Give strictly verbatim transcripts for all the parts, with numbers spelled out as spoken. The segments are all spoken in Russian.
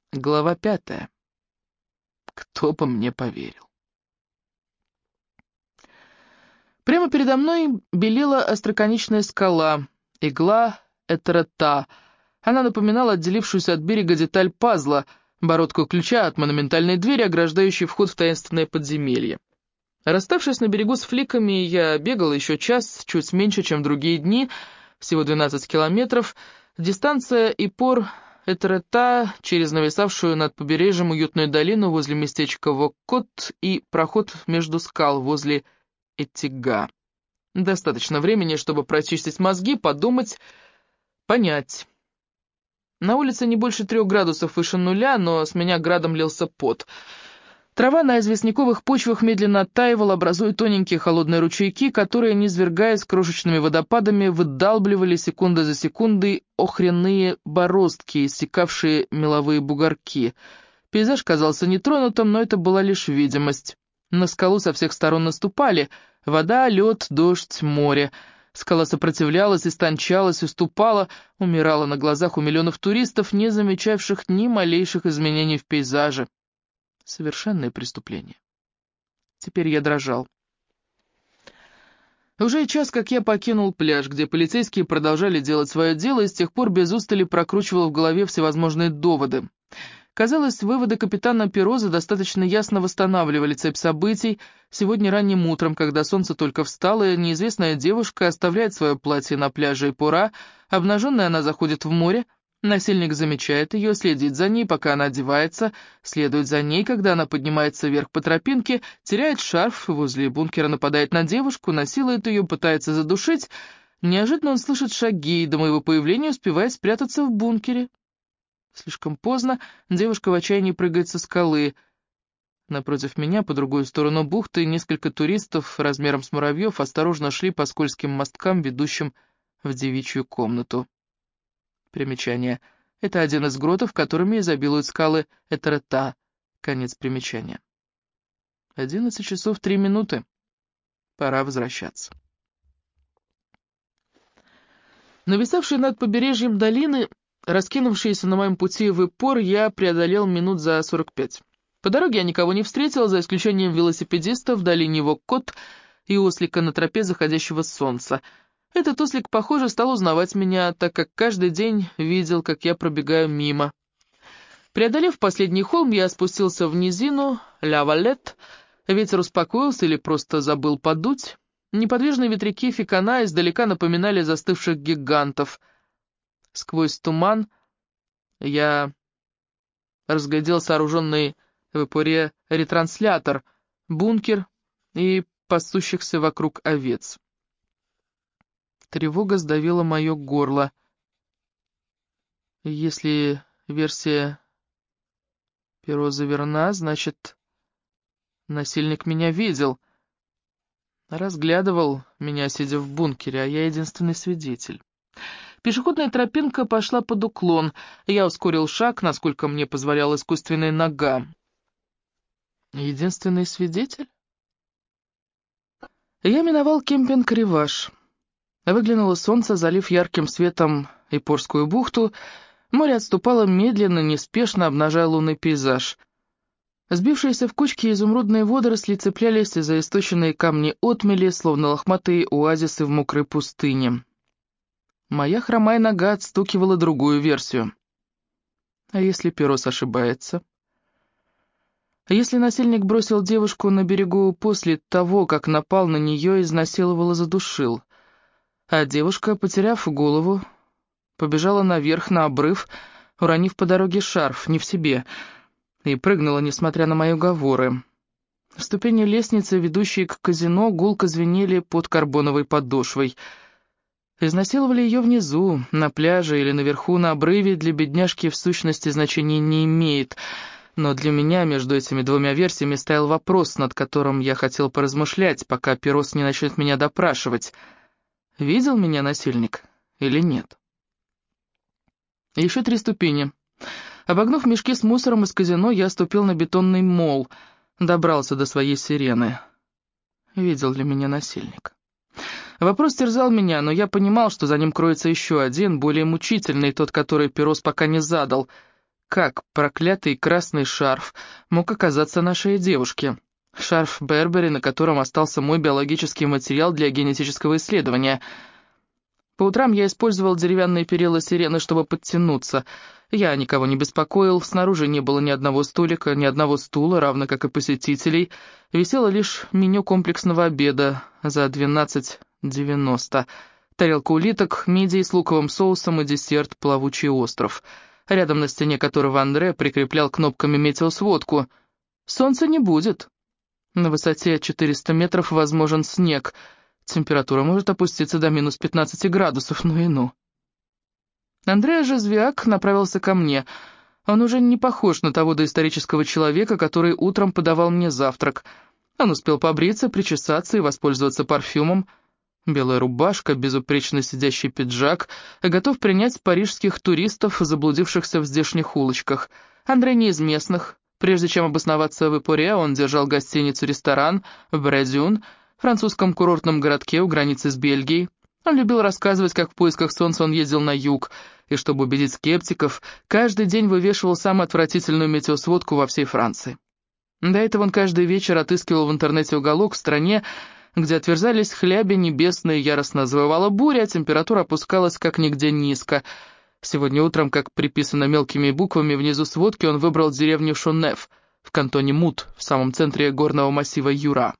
Глава пятая. Кто бы мне поверил. Прямо передо мной белела остроконечная скала, игла Этерета. Она напоминала отделившуюся от берега деталь пазла, бородку ключа от монументальной двери, ограждающей вход в таинственное подземелье. Расставшись на берегу с фликами, я бегал еще час, чуть меньше, чем другие дни, всего двенадцать километров. Дистанция и пор Этерета через нависавшую над побережьем уютную долину возле местечка Воккот и проход между скал возле Этига. Достаточно времени, чтобы прочистить мозги, подумать, понять. На улице не больше трех градусов выше нуля, но с меня градом лился пот. Трава на известняковых почвах медленно оттаивала, образуя тоненькие холодные ручейки, которые, низвергаясь крошечными водопадами, выдалбливали секунда за секундой охренные бороздки, иссекавшие меловые бугорки. Пейзаж казался нетронутым, но это была лишь видимость. На скалу со всех сторон наступали — вода, лед, дождь, море. Скала сопротивлялась, истончалась, уступала, умирала на глазах у миллионов туристов, не замечавших ни малейших изменений в пейзаже. Совершенное преступление. Теперь я дрожал. Уже час, как я покинул пляж, где полицейские продолжали делать свое дело, и с тех пор без устали прокручивал в голове всевозможные доводы. Казалось, выводы капитана Пероза достаточно ясно восстанавливали цепь событий. Сегодня ранним утром, когда солнце только встало, неизвестная девушка оставляет свое платье на пляже Ипура, обнаженная она заходит в море, насильник замечает ее, следит за ней, пока она одевается, следует за ней, когда она поднимается вверх по тропинке, теряет шарф, возле бункера нападает на девушку, насилует ее, пытается задушить. Неожиданно он слышит шаги и до моего появления успевает спрятаться в бункере. Слишком поздно, девушка в отчаянии прыгает со скалы. Напротив меня, по другую сторону бухты, несколько туристов размером с муравьев осторожно шли по скользким мосткам, ведущим в девичью комнату. Примечание. Это один из гротов, которыми изобилуют скалы Этерета. Конец примечания. Одиннадцать часов три минуты. Пора возвращаться. Нависавший над побережьем долины, раскинувшиеся на моем пути в Иппор, я преодолел минут за сорок пять. По дороге я никого не встретил, за исключением велосипедиста в долине Воккот и ослика на тропе заходящего солнца. Этот ослик, похоже, стал узнавать меня, так как каждый день видел, как я пробегаю мимо. Преодолев последний холм, я спустился в низину, Ля Валет. Ветер успокоился или просто забыл подуть. Неподвижные ветряки Фикана издалека напоминали застывших гигантов. Сквозь туман я разглядел сооруженный в Иппоре ретранслятор, бункер и пасущихся вокруг овец. Тревога сдавила мое горло. Если версия Пероза верна, значит, насильник меня видел. Разглядывал меня, сидя в бункере, а я единственный свидетель. Пешеходная тропинка пошла под уклон. Я ускорил шаг, насколько мне позволяла искусственная нога. Единственный свидетель? Я миновал кемпинг «Риваж». Выглянуло солнце, залив ярким светом Иппорскую бухту. Море отступало медленно, неспешно, обнажая лунный пейзаж. Сбившиеся в кучки изумрудные водоросли цеплялись за источенные камни отмели, словно лохматые оазисы в мокрой пустыне. Моя хромая нога отстукивала другую версию. А если Перос ошибается? А если насильник бросил девушку на берегу после того, как напал на нее, изнасиловал и задушил? А девушка, потеряв голову, побежала наверх на обрыв, уронив по дороге шарф, не в себе, и прыгнула, несмотря на мои уговоры. Ступени лестницы, ведущие к казино, гулко звенели под карбоновой подошвой. Изнасиловали ее внизу, на пляже или наверху, на обрыве, для бедняжки в сущности значения не имеет. Но для меня между этими двумя версиями стоял вопрос, над которым я хотел поразмышлять, пока Перос не начнет меня допрашивать. Видел меня насильник или нет? Еще три ступени. Обогнув мешки с мусором из казино, я ступил на бетонный мол, добрался до своей сирены. Видел ли меня насильник? Вопрос терзал меня, но я понимал, что за ним кроется еще один, более мучительный, тот, который Перос пока не задал. как проклятый красный шарф мог оказаться на шее девушки? Шарф Бербери, на котором остался мой биологический материал для генетического исследования. По утрам я использовал деревянные перила сирены, чтобы подтянуться. Я никого не беспокоил, снаружи не было ни одного столика, ни одного стула, равно как и посетителей. Висело лишь меню комплексного обеда за двенадцать девяносто. Тарелка улиток, мидии с луковым соусом и десерт «Плавучий остров», рядом на стене которого Андре прикреплял кнопками метеосводку. Солнца не будет. На высоте четыреста метров возможен снег. Температура может опуститься до минус пятнадцати градусов, ну и ну. Андреа Жизвиак направился ко мне. Он уже не похож на того доисторического человека, который утром подавал мне завтрак. Он успел побриться, причесаться и воспользоваться парфюмом. Белая рубашка, безупречно сидящий пиджак, готов принять парижских туристов, заблудившихся в здешних улочках. Андре не из местных. Прежде чем обосноваться в Ипуре, он держал гостиницу-ресторан в Бредюн, французском курортном городке у границы с Бельгией. Он любил рассказывать, как в поисках солнца он ездил на юг, и, чтобы убедить скептиков, каждый день вывешивал самую отвратительную метеосводку во всей Франции. До этого он каждый вечер отыскивал в интернете уголок в стране, где отверзались хляби небесные, яростно завывала буря, а температура опускалась как нигде низко. Сегодня утром, как приписано мелкими буквами внизу сводки, он выбрал деревню Шоннеф в кантоне Мут, в самом центре горного массива Юра.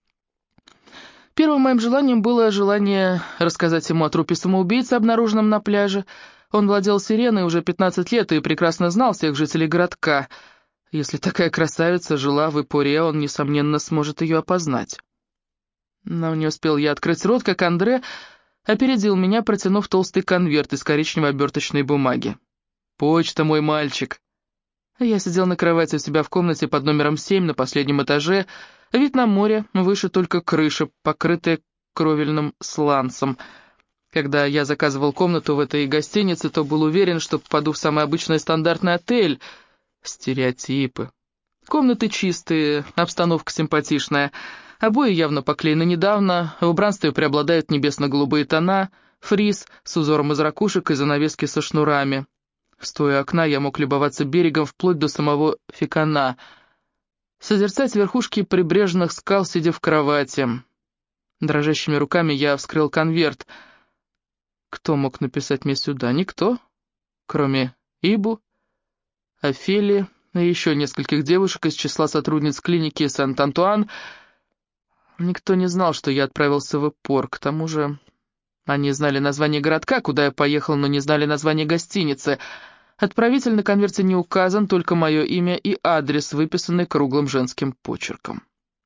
Первым моим желанием было желание рассказать ему о трупе самоубийцы, обнаруженном на пляже. Он владел сиреной уже пятнадцать лет и прекрасно знал всех жителей городка. Если такая красавица жила в Ипуре, он, несомненно, сможет ее опознать. Но не успел я открыть рот, как Андре опередил меня, протянув толстый конверт из коричневой оберточной бумаги. «Почта, мой мальчик!» Я сидел на кровати у себя в комнате под номером семь на последнем этаже. Вид на море, выше только крыша, покрытая кровельным сланцем. Когда я заказывал комнату в этой гостинице, то был уверен, что попаду в самый обычный стандартный отель. Стереотипы. Комнаты чистые, обстановка симпатичная. Обои явно поклеены недавно, в убранстве преобладают небесно-голубые тона, фриз с узором из ракушек и занавески со шнурами. Стоя у окна, я мог любоваться берегом вплоть до самого Фекана, созерцать верхушки прибрежных скал, сидя в кровати. Дрожащими руками я вскрыл конверт. Кто мог написать мне сюда? Никто, кроме Ибу, Офелии и еще нескольких девушек из числа сотрудниц клиники Сент-Антуан. Никто не знал, что я отправился в Иппор. К тому же они знали название городка, куда я поехал, но не знали название гостиницы. Отправитель на конверте не указан, только мое имя и адрес, выписанный круглым женским почерком.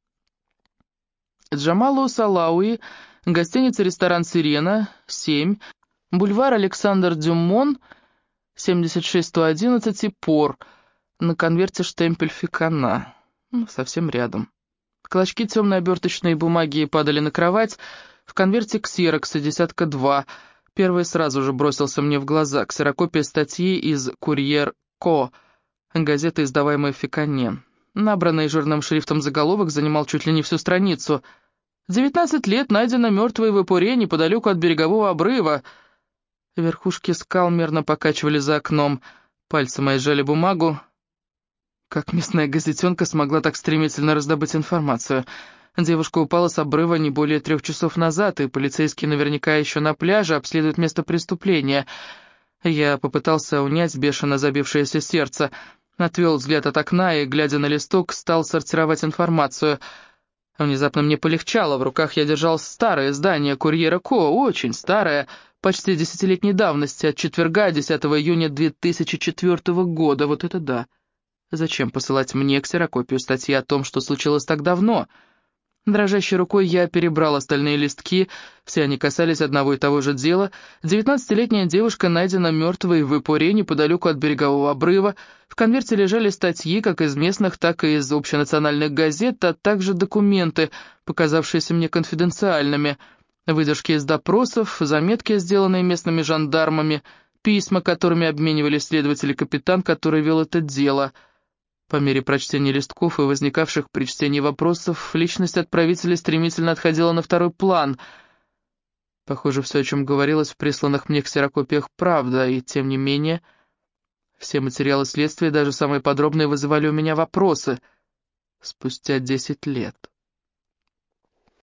Джамалу Салауи, гостиница-ресторан «Сирена», семь, бульвар Александр Дюмон, семьдесят шесть сто одиннадцать, Иппор. На конверте штемпель Фекана. Ну, совсем рядом. Клочки темной оберточной бумаги падали на кровать. В конверте ксерокса, десятка два. Первый сразу же бросился мне в глаза. Ксерокопия статьи из «Курьер Ко», газеты, издаваемой в Фекане. Набранный жирным шрифтом заголовок занимал чуть ли не всю страницу. «девятнадцать лет найдено мертвой в Иппуре неподалеку от берегового обрыва». Верхушки скал мерно покачивали за окном. Пальцы мои сжали бумагу. Как местная газетенка смогла так стремительно раздобыть информацию? Девушка упала с обрыва не более трех часов назад, и полицейские наверняка еще на пляже обследуют место преступления. Я попытался унять бешено забившееся сердце, отвел взгляд от окна и, глядя на листок, стал сортировать информацию. Внезапно мне полегчало, в руках я держал старое издание «Курьера Ко», очень старое, почти десятилетней давности, от четверга, десятого июня две тысячи четвёртого года, вот это да. Зачем посылать мне ксерокопию статьи о том, что случилось так давно? Дрожащей рукой я перебрал остальные листки, все они касались одного и того же дела. Девятнадцатилетняя девушка найдена мертвой в Иппуре неподалеку от берегового обрыва. В конверте лежали статьи как из местных, так и из общенациональных газет, а также документы, показавшиеся мне конфиденциальными. Выдержки из допросов, заметки, сделанные местными жандармами, письма, которыми обменивались следователь и капитан, который вел это дело. По мере прочтения листков и возникавших при чтении вопросов, личность отправителя стремительно отходила на второй план. Похоже, все, о чем говорилось в присланных мне ксерокопиях, правда, и тем не менее, Все материалы следствия, даже самые подробные, вызывали у меня вопросы. Спустя десять лет.